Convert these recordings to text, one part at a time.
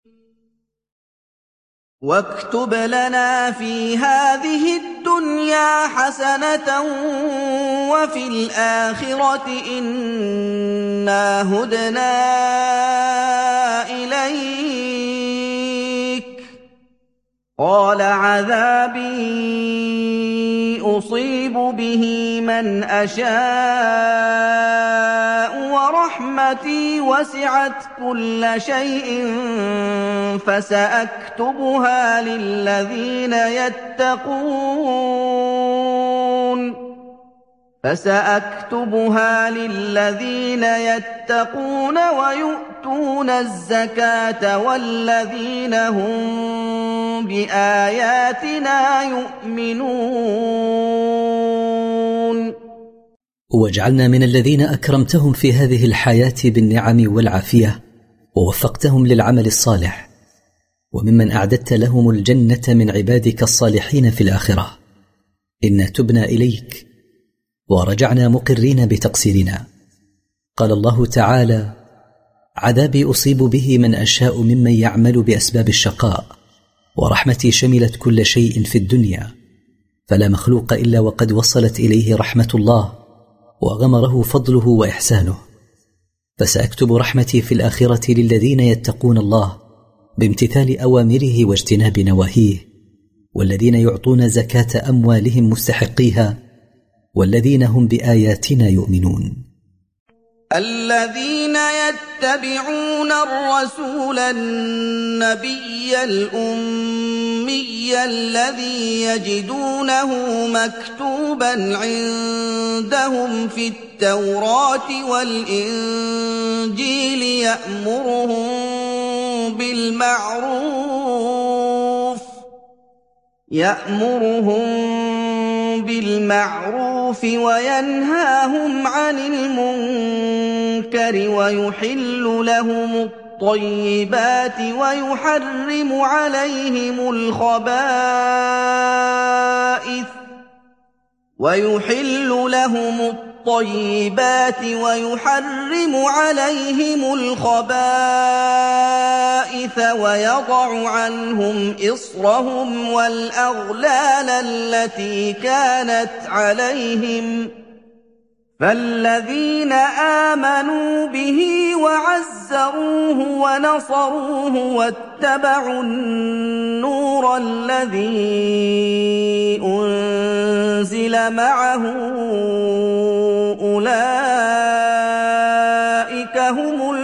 واكتب لنا في هذه الدنيا حسنة وفي الآخرة إنا هدنا إليك. قال عذابي أصيب به من أشاء ورحمتي وسعت كل شيء فسأكتبها للذين يتقون ويؤتون الزكاة والذين هم بآياتنا يؤمنون. واجعلنا من الذين أكرمتهم في هذه الحياة بالنعم والعافية ووفقتهم للعمل الصالح، وممن أعددت لهم الجنة من عبادك الصالحين في الآخرة. إنا تبنا إليك ورجعنا مقرين بتقصيرنا. قال الله تعالى: عذابي أصيب به من أشاء ممن يعمل بأسباب الشقاء، ورحمتي شملت كل شيء في الدنيا، فلا مخلوق إلا وقد وصلت إليه رحمة الله وغمره فضله وإحسانه. فسأكتب رحمتي في الآخرة للذين يتقون الله بامتثال أوامره واجتناب نواهيه، والذين يعطون زكاة أموالهم مستحقيها، والذين هم بآياتنا يؤمنون. الذين يتبعون الرسول النبي الأمي الذي يجدونه مكتوبا عندهم في التوراة والإنجيل يأمرهم بالمعروف وينهاهم عن المنكر ويحل لهم الطيبات ويحرم عليهم الخبائث ويضع عنهم إصرهم والأغلال التي كانت عليهم. فالذين آمنوا به وعزروه ونصروه واتبعوا النور الذي أنزل معه أولئك هم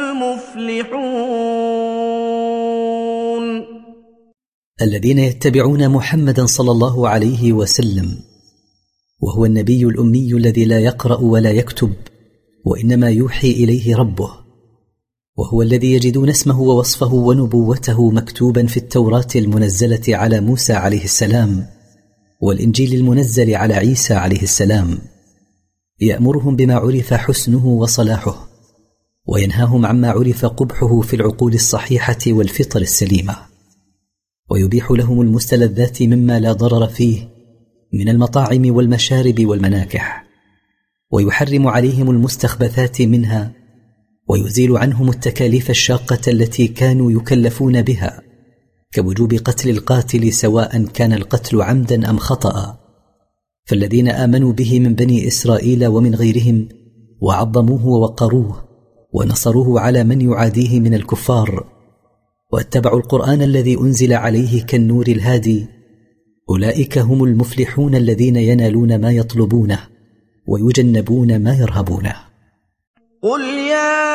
المفلحون. الذين يتبعون محمدا صلى الله عليه وسلم، وهو النبي الأمي الذي لا يقرأ ولا يكتب وإنما يوحي إليه ربه، وهو الذي يجدون اسمه ووصفه ونبوته مكتوبا في التوراة المنزلة على موسى عليه السلام والإنجيل المنزل على عيسى عليه السلام. يأمرهم بما عرف حسنه وصلاحه، وينهاهم عما عرف قبحه في العقول الصحيحة والفطر السليمة، ويبيح لهم المستلذات مما لا ضرر فيه من المطاعم والمشارب والمناكح، ويحرم عليهم المستخبثات منها، ويزيل عنهم التكاليف الشاقة التي كانوا يكلفون بها، كوجوب قتل القاتل سواء كان القتل عمدا أم خطأ. فالذين آمنوا به من بني إسرائيل ومن غيرهم وعظموه ووقروه ونصروه على من يعاديه من الكفار، واتبعوا القرآن الذي أنزل عليه كالنور الهادي، أولئك هم المفلحون الذين ينالون ما يطلبونه ويجنبون ما يرهبونه. قل يا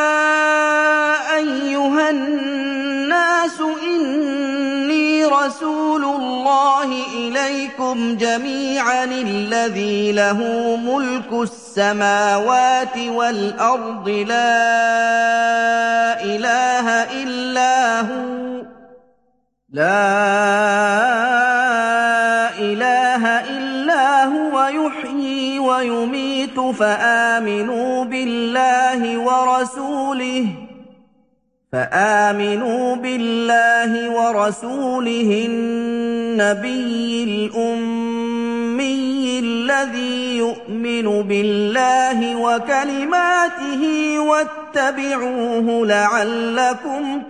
أيها الناس إني رسول الله إليكم جميعا الذي له ملك السماوات والأرض لا إله إلا هو يحيي ويميت فآمنوا بالله ورسوله النبي الأمي الأمي الذي يؤمن بالله وكلماته واتبعوه لعلكم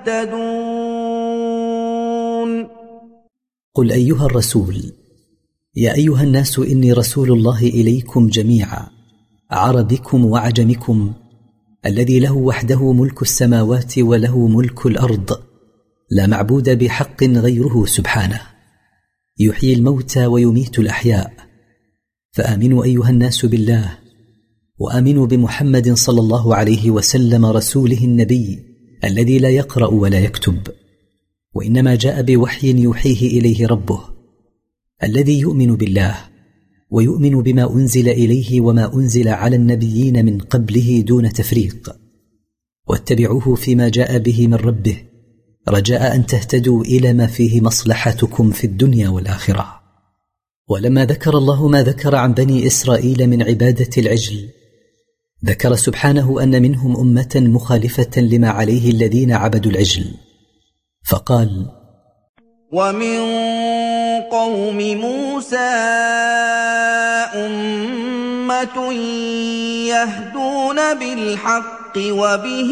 تهتدون. قل أيها الرسول: يا أيها الناس إني رسول الله إليكم جميعا، عربكم وعجمكم، الذي له وحده ملك السماوات وله ملك الأرض، لا معبود بحق غيره سبحانه، يحيي الموتى ويميت الأحياء. فآمنوا أيها الناس بالله، وآمنوا بمحمد صلى الله عليه وسلم رسوله النبي الذي لا يقرأ ولا يكتب، وإنما جاء بوحي يوحيه إليه ربه، الذي يؤمن بالله ويؤمن بما أنزل إليه وما أنزل على النبيين من قبله دون تفريق، واتبعوه فيما جاء به من ربه رجاء أن تهتدوا إلى ما فيه مصلحتكم في الدنيا والآخرة. ولما ذكر الله ما ذكر عن بني إسرائيل من عبادة العجل، ذكر سبحانه أن منهم أمة مخالفة لما عليه الذين عبدوا العجل، فقال: ومن قوم موسى أمة يهدون بالحق وبه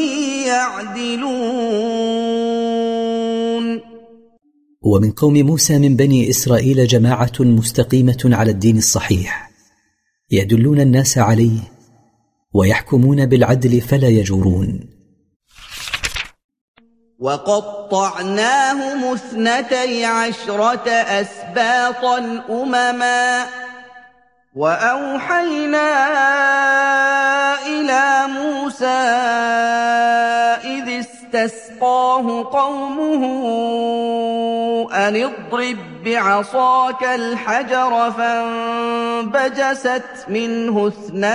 يعدلون. ومن قوم موسى من بني إسرائيل جماعة مستقيمة على الدين الصحيح، يدلون الناس عليه ويحكمون بالعدل فلا يجورون. وقطعناهم 12 أسباطا أمما، وأوحينا إلى موسى إذ استسقاه قومه أن اضرب بعصاك الحجر، فانبجست منه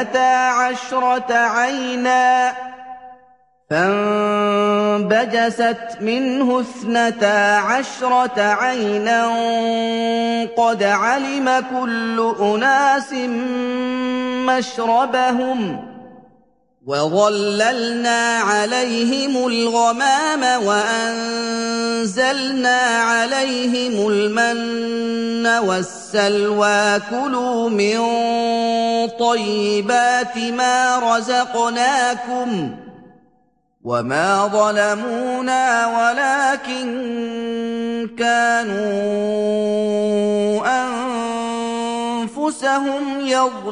12 عينا قد علم كل أناس مشربهم، وظللنا عليهم الغمام وأنزلنا عليهم المن والسلوى، كلوا من طيبات ما رزقناكم، وما ظلمونا ولكن كانوا أنفسهم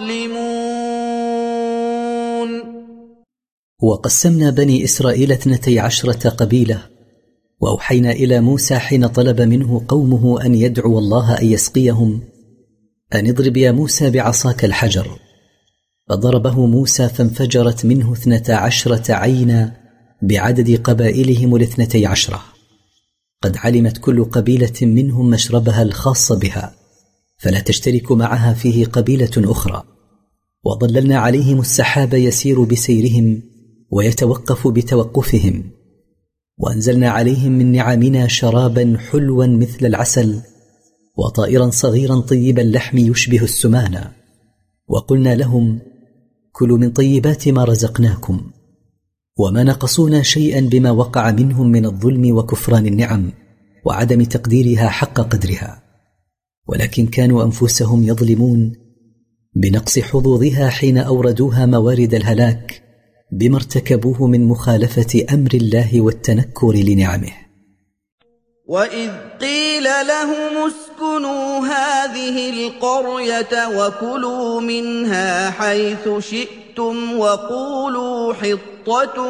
يظلمون. وقسمنا بني إسرائيل 12 قبيلة، وأوحينا إلى موسى حين طلب منه قومه أن يدعو الله أن يسقيهم أن اضرب يا موسى بعصاك الحجر، فضربه موسى فانفجرت منه 12 عينا بعدد قبائلهم 12. قد علمت كل قبيلة منهم مشربها الخاص بها، فلا تشترك معها فيه قبيلة أخرى. وظللنا عليهم السحاب يسير بسيرهم ويتوقف بتوقفهم، وأنزلنا عليهم من نعمنا شرابا حلوا مثل العسل، وطائرا صغيرا طيب اللحم يشبه السمان، وقلنا لهم: كلوا من طيبات ما رزقناكم. وما نقصونا شيئا بما وقع منهم من الظلم وكفران النعم وعدم تقديرها حق قدرها، ولكن كانوا أنفسهم يظلمون بنقص حظوظها حين أوردوها موارد الهلاك بما ارتكبوه من مخالفة أمر الله والتنكر لنعمه. وإذ قيل لهم اسكنوا هذه القرية وكلوا منها حيث شئتم وقولوا حطة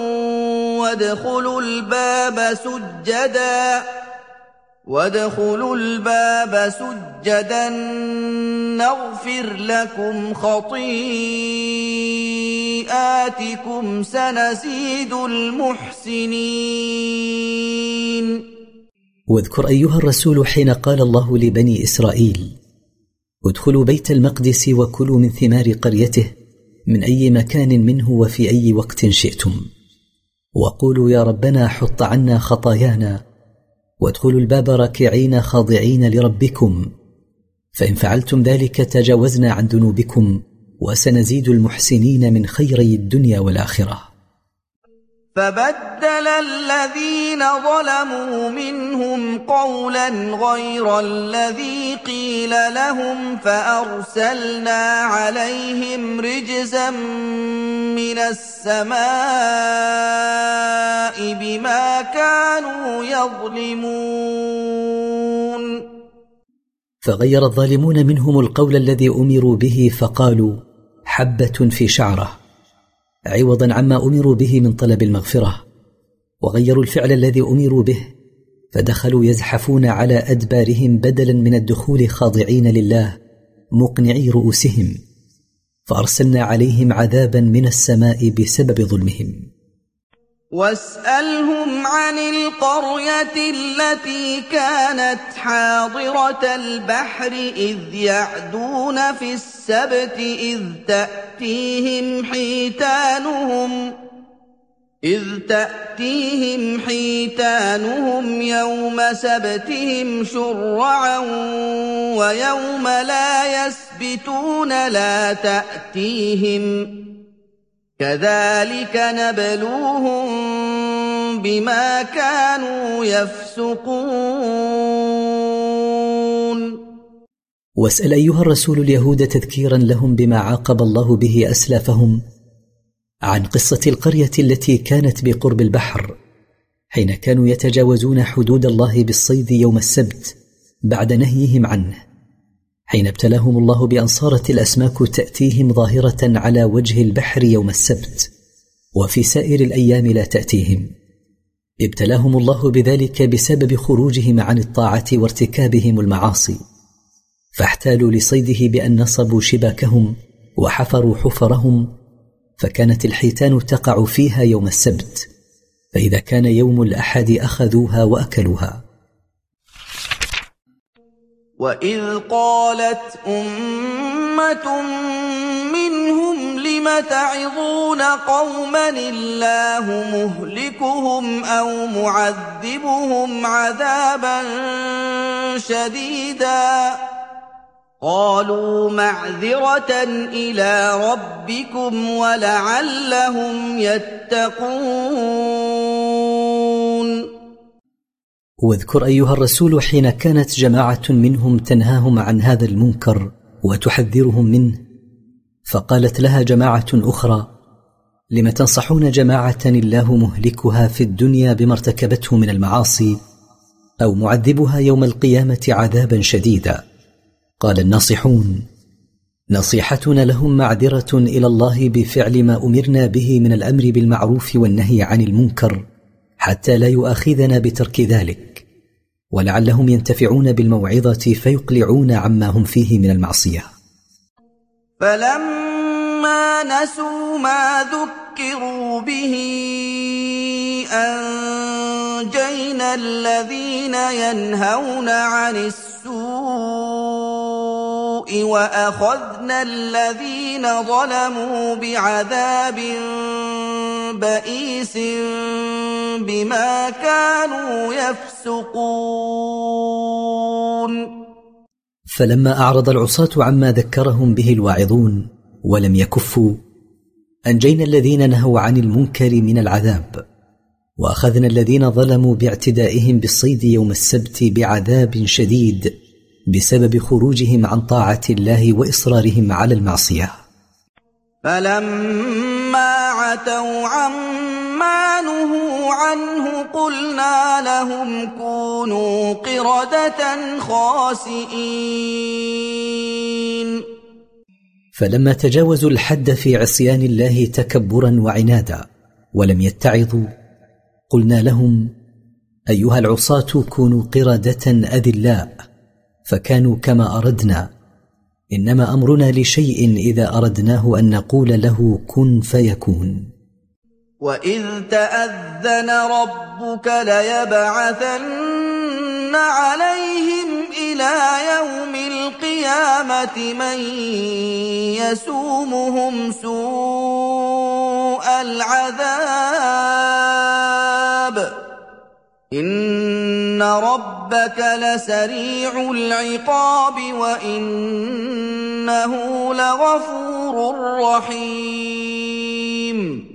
وادخلوا الباب سجدا نغفر لكم خطيئاتكم سنزيد المحسنين. واذكر أيها الرسول حين قال الله لبني إسرائيل: ادخلوا بيت المقدس وكلوا من ثمار قريته من أي مكان منه وفي أي وقت شئتم، وقولوا يا ربنا حط عنا خطايانا، وادخلوا الباب راكعين خاضعين لربكم، فإن فعلتم ذلك تجاوزنا عن ذنوبكم وسنزيد المحسنين من خيري الدنيا والآخرة. فبدل الذين ظلموا منهم قولا غير الذي قيل لهم فأرسلنا عليهم رجزا من السماء بما كانوا يظلمون. فغير الظالمون منهم القول الذي أمروا به فقالوا حبة في شعرة عوضا عما أمروا به من طلب المغفرة، وغيروا الفعل الذي أمروا به فدخلوا يزحفون على أدبارهم بدلا من الدخول خاضعين لله مقنعي رؤوسهم، فأرسلنا عليهم عذابا من السماء بسبب ظلمهم. واسألهم عن القرية التي كانت حاضرة البحر إذ يعدون في السبت إذ تأتيهم حيتانهم يوم سبتهم شرعا ويوم لا يسبتون لا تأتيهم كذلك نبلوهم بما كانوا يفسقون. واسأل أيها الرسول اليهود تذكيرا لهم بما عاقب الله به أسلافهم عن قصة القرية التي كانت بقرب البحر حين كانوا يتجاوزون حدود الله بالصيد يوم السبت بعد نهيهم عنه، حين ابتلاهم الله بأن صارت الأسماك تأتيهم ظاهرة على وجه البحر يوم السبت وفي سائر الأيام لا تأتيهم. ابتلاهم الله بذلك بسبب خروجهم عن الطاعة وارتكابهم المعاصي، فاحتالوا لصيده بأن نصبوا شباكهم وحفروا حفرهم، فكانت الحيتان تقع فيها يوم السبت، فإذا كان يوم الأحد أخذوها وأكلوها. وإذ قالت أمة منهم لم تعظون قوما الله مهلكهم أو معذبهم عذابا شديدا قالوا معذرة إلى ربكم ولعلهم يتقون. واذكر أيها الرسول حين كانت جماعة منهم تنهاهم عن هذا المنكر وتحذرهم منه، فقالت لها جماعة أخرى لم تنصحون جماعة الله مهلكها في الدنيا بما ارتكبته من المعاصي أو معذبها يوم القيامة عذابا شديدا؟ قال الناصحون نصيحتنا لهم معذرة إلى الله بفعل ما أمرنا به من الأمر بالمعروف والنهي عن المنكر حتى لا يؤاخذنا بترك ذلك، ولعلهم ينتفعون بالموعظة فيقلعون عما هم فيه من المعصية. فلما نسوا ما ذكروا به أنجينا الذين ينهون عن السوء وأخذنا الذين ظلموا بعذاب بئيس بما كانوا يفسقون. فلما أعرض العصاة عما ذكرهم به الواعظون ولم يكفوا أنجينا الذين نهوا عن المنكر من العذاب، وأخذنا الذين ظلموا باعتدائهم بالصيد يوم السبت بعذاب شديد بسبب خروجهم عن طاعة الله وإصرارهم على المعصية. فلما عتوا عما نهوا عنه قلنا لهم كونوا قردة خاسئين. فلما تجاوزوا الحد في عصيان الله تكبرا وعنادا ولم يتعظوا قلنا لهم أيها العصاة كونوا قردة أذلاء، فكانوا كما أردنا، إنما أمرنا لشيء إذا أردناه أن نقول له كن فيكون. وإذ تأذن ربك ليبعثن عليهم إلى يوم القيامة من يسومهم سوء العذاب إن ربك لسريع العقاب وإنه لغفور رحيم.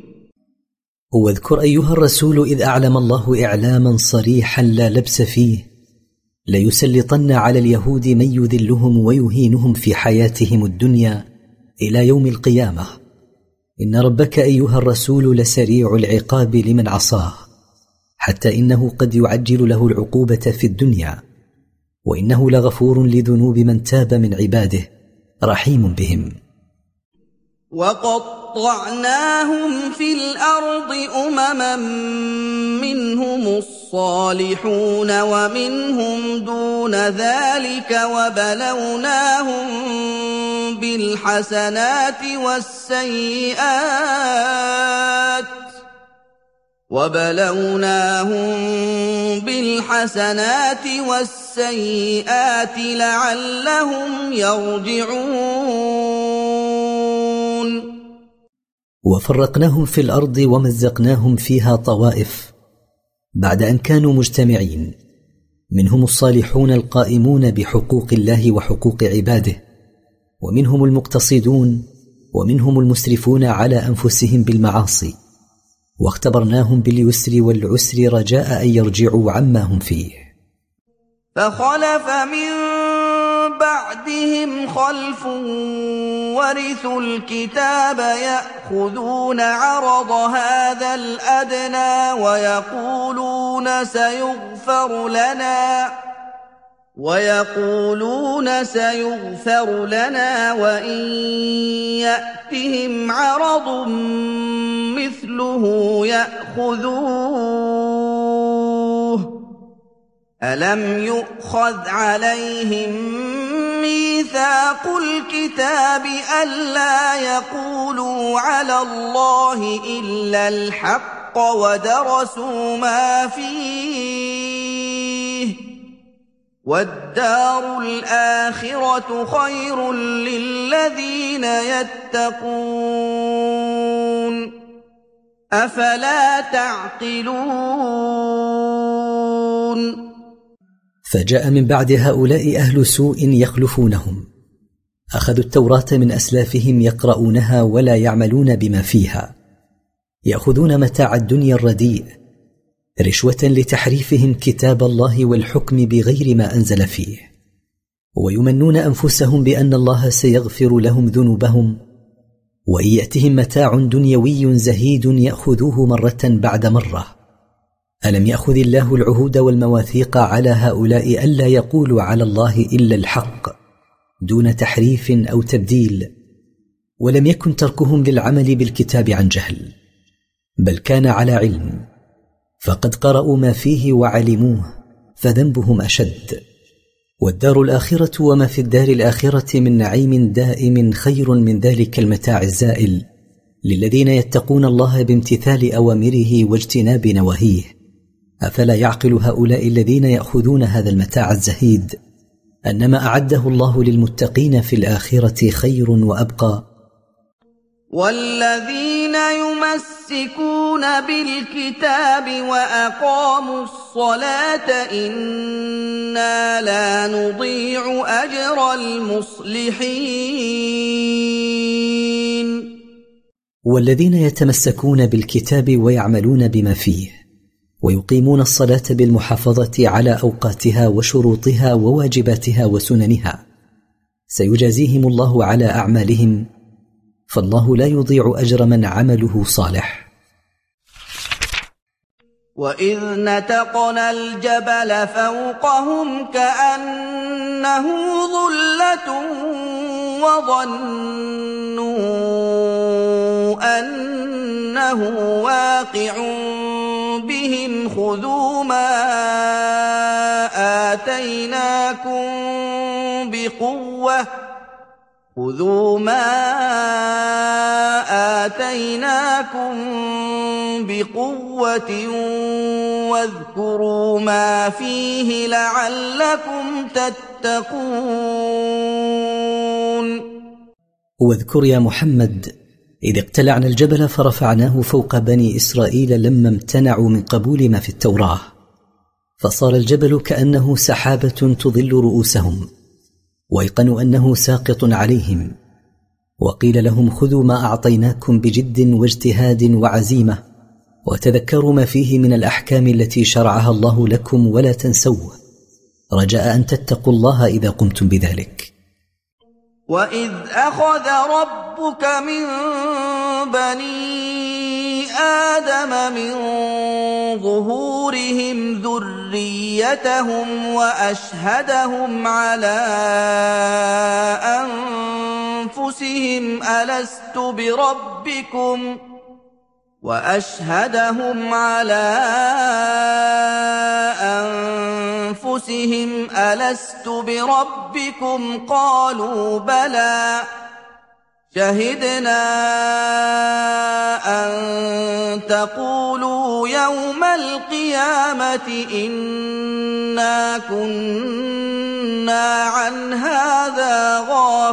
واذكر أيها الرسول إذ أعلم الله إعلاما صريحا لا لبس فيه ليسلطن على اليهود من يذلهم ويهينهم في حياتهم الدنيا إلى يوم القيامة. إن ربك أيها الرسول لسريع العقاب لمن عصاه، حتى إنه قد يعجل له العقوبة في الدنيا، وإنه لغفور لذنوب من تاب من عباده رحيم بهم. وقطعناهم في الأرض أمما منهم الصالحون ومنهم دون ذلك وبلوناهم بالحسنات والسيئات لعلهم يرجعون. وفرقناهم في الأرض ومزقناهم فيها طوائف بعد أن كانوا مجتمعين، منهم الصالحون القائمون بحقوق الله وحقوق عباده، ومنهم المقتصدون، ومنهم المسرفون على أنفسهم بالمعاصي، واختبرناهم باليسر والعسر رجاء أن يرجعوا عما هم فيه. فخلف من بعدهم خلف ورثوا الكتاب يأخذون عرض هذا الأدنى ويقولون سيغفر لنا وإن يأتهم عرض مثله يأخذوه. ألم يؤخذ عليهم ميثاق الكتاب ألا يقولوا على الله إلا الحق ودرسوا ما فيه، والدار الآخرة خير للذين يتقون، أفلا تعقلون؟ فجاء من بعد هؤلاء أهل سوء يخلفونهم، أخذوا التوراة من أسلافهم يقرؤونها ولا يعملون بما فيها، يأخذون متاع الدنيا الرديء رشوة لتحريفهم كتاب الله والحكم بغير ما أنزل فيه، ويمنون أنفسهم بأن الله سيغفر لهم ذنوبهم، وإن يأتهم متاع دنيوي زهيد يأخذوه مرة بعد مرة. ألم يأخذ الله العهود والمواثيق على هؤلاء ألا يقولوا على الله إلا الحق دون تحريف أو تبديل؟ ولم يكن تركهم للعمل بالكتاب عن جهل، بل كان على علم، فقد قرأوا ما فيه وعلموه، فذنبهم أشد. والدار الآخرة وما في الدار الآخرة من نعيم دائم خير من ذلك المتاع الزائل للذين يتقون الله بامتثال أوامره واجتناب نواهيه. أفلا يعقل هؤلاء الذين يأخذون هذا المتاع الزهيد أن ما أعده الله للمتقين في الآخرة خير وأبقى؟ والذين يمسكون بالكتاب وأقاموا الصلاة إنا لا نضيع أجر المصلحين. والذين يتمسكون بالكتاب ويعملون بما فيه ويقيمون الصلاة بالمحافظة على أوقاتها وشروطها وواجباتها وسننها سيجازيهم الله على أعمالهم، فالله لا يضيع أجر من عمله صالح. وإذ نتقنا الجبل فوقهم كأنه ظلة وظنوا أنه واقع بهم خذوا ما آتيناكم بقوة واذكروا ما فيه لعلكم تتقون. واذكر يا محمد إذ اقتلعنا الجبل فرفعناه فوق بني إسرائيل لما امتنعوا من قبول ما في التوراة، فصار الجبل كأنه سحابة تظل رؤوسهم، ويقنوا أنه ساقط عليهم، وقيل لهم خذوا ما أعطيناكم بجد واجتهاد وعزيمة، وتذكروا ما فيه من الأحكام التي شرعها الله لكم ولا تنسوه، رجاء أن تتقوا الله إذا قمتم بذلك. وإذ أخذ ربك من بني آدم من ظهورهم ذريتهم وأشهدهم على أنفسهم ألست بربكم قالوا بلى شهدنا أن تقولوا يوم القيامة إنا كنا عن هذا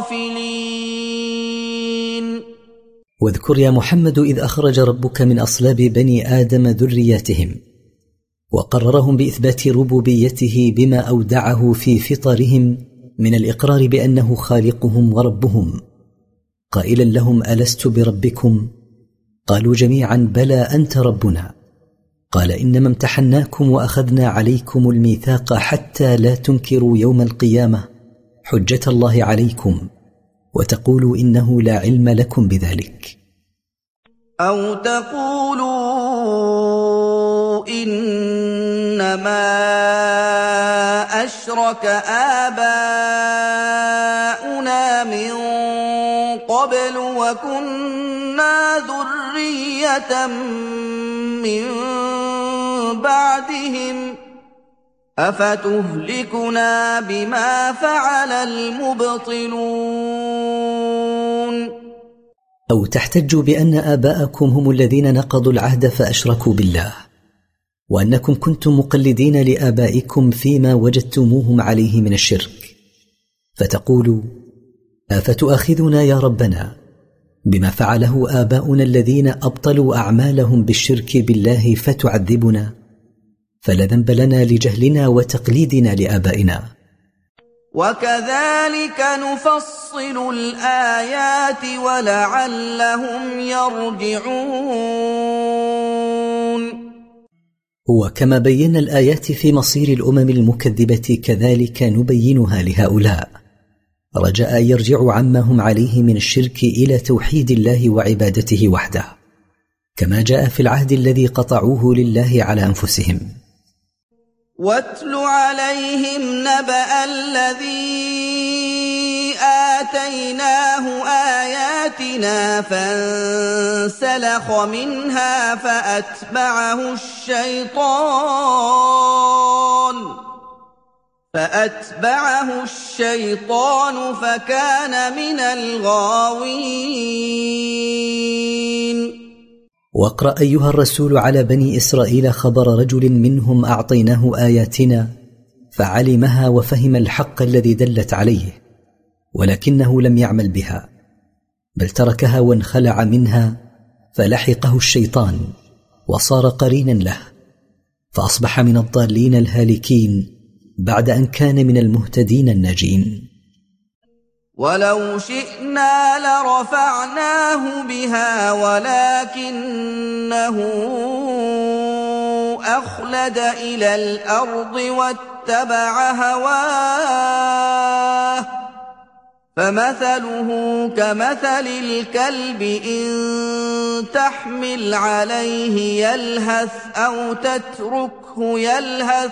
غافلين. واذكر يا محمد إذ أخرج ربك من أصلاب بني آدم ذرياتهم وقررهم بإثبات ربوبيته بما أودعه في فطرهم من الإقرار بأنه خالقهم وربهم، قائلا لهم ألست بربكم؟ قالوا جميعا بلى أنت ربنا. قال إنما امتحناكم وأخذنا عليكم الميثاق حتى لا تنكروا يوم القيامة حجة الله عليكم وتقولوا إنه لا علم لكم بذلك. أو تقولوا إنما أشرك آباؤنا من قبل وكنا ذرية من بعدهم أفتهلكنا بما فعل المبطلون. أو تحتجوا بأن آباءكم هم الذين نقضوا العهد فأشركوا بالله، وأنكم كنتم مقلدين لآبائكم فيما وجدتموهم عليه من الشرك، فتقولوا أفتؤاخذنا يا ربنا بما فعله آباؤنا الذين أبطلوا أعمالهم بالشرك بالله فتعذبنا؟ فلا ذنب لنا لجهلنا وتقليدنا لآبائنا. وكذلك نفصل الآيات ولعلهم يرجعون. وكما بينا الآيات في مصير الأمم المكذبة كذلك نبينها لهؤلاء رجاء يرجعوا عما هم عليه من الشرك إلى توحيد الله وعبادته وحده، كما جاء في العهد الذي قطعوه لله على أنفسهم. واتل عليهم نبأ الذي آتيناه آياتنا فانسلخ منها فأتبعه الشيطان فكان من الغاوين. واقرأ أيها الرسول على بني إسرائيل خبر رجل منهم أعطيناه آياتنا فعلمها وفهم الحق الذي دلت عليه، ولكنه لم يعمل بها بل تركها وانخلع منها فلحقه الشيطان وصار قرينا له، فأصبح من الضالين الهالكين بعد أن كان من المهتدين الناجين. ولو شئنا لرفعناه بها ولكنه أخلد إلى الأرض واتبع هواه فمثله كمثل الكلب إن تحمل عليه يلهث أو تتركه يلهث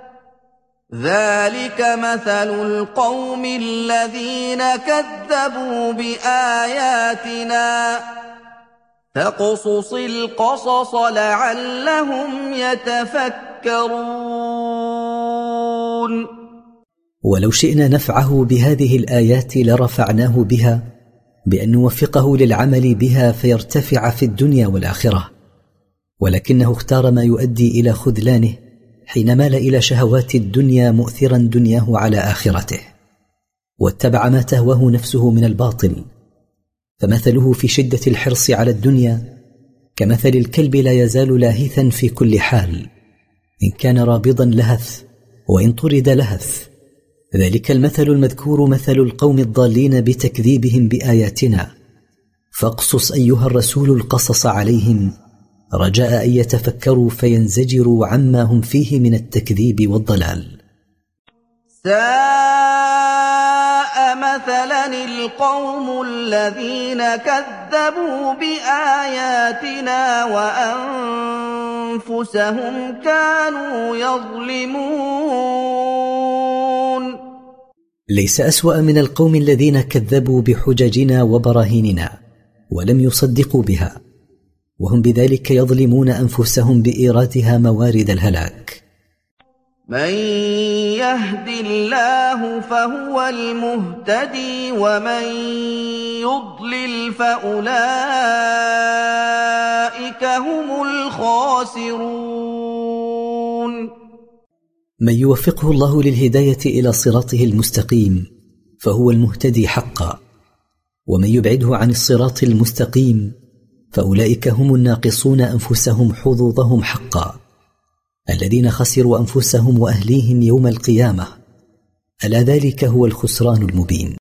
ذلك مثل القوم الذين كذبوا بآياتنا فاقصص القصص لعلهم يتفكرون. ولو شئنا نفعه بهذه الآيات لرفعناه بها بأن نوفقه للعمل بها فيرتفع في الدنيا والآخرة، ولكنه اختار ما يؤدي إلى خذلانه حين مال إلى شهوات الدنيا مؤثرا دنياه على آخرته، واتبع ما تهواه نفسه من الباطل، فمثله في شدة الحرص على الدنيا كمثل الكلب لا يزال لاهثا في كل حال، إن كان رابضا لهث وإن طرد لهث. ذلك المثل المذكور مثل القوم الضالين بتكذيبهم بآياتنا، فاقصص أيها الرسول القصص عليهم رجاء أن يتفكروا فينزجروا عما هم فيه من التكذيب والضلال. سَاءَ مَثَلًا الْقَوْمُ الَّذِينَ كَذَّبُوا بِآيَاتِنَا وَأَنفُسَهُمْ كَانُوا يَظْلِمُونَ. ليس أسوأ من القوم الذين كذبوا بحججنا وبراهيننا ولم يصدقوا بها، وهم بذلك يظلمون أنفسهم بإيرادها موارد الهلاك. من يهد الله فهو المهتدي ومن يضلل فأولئك هم الخاسرون. من يوفقه الله للهداية إلى صراطه المستقيم فهو المهتدي حقا، ومن يبعده عن الصراط المستقيم فأولئك هم الناقصون أنفسهم حظوظهم حقا، الذين خسروا أنفسهم وأهليهم يوم القيامة، ألا ذلك هو الخسران المبين.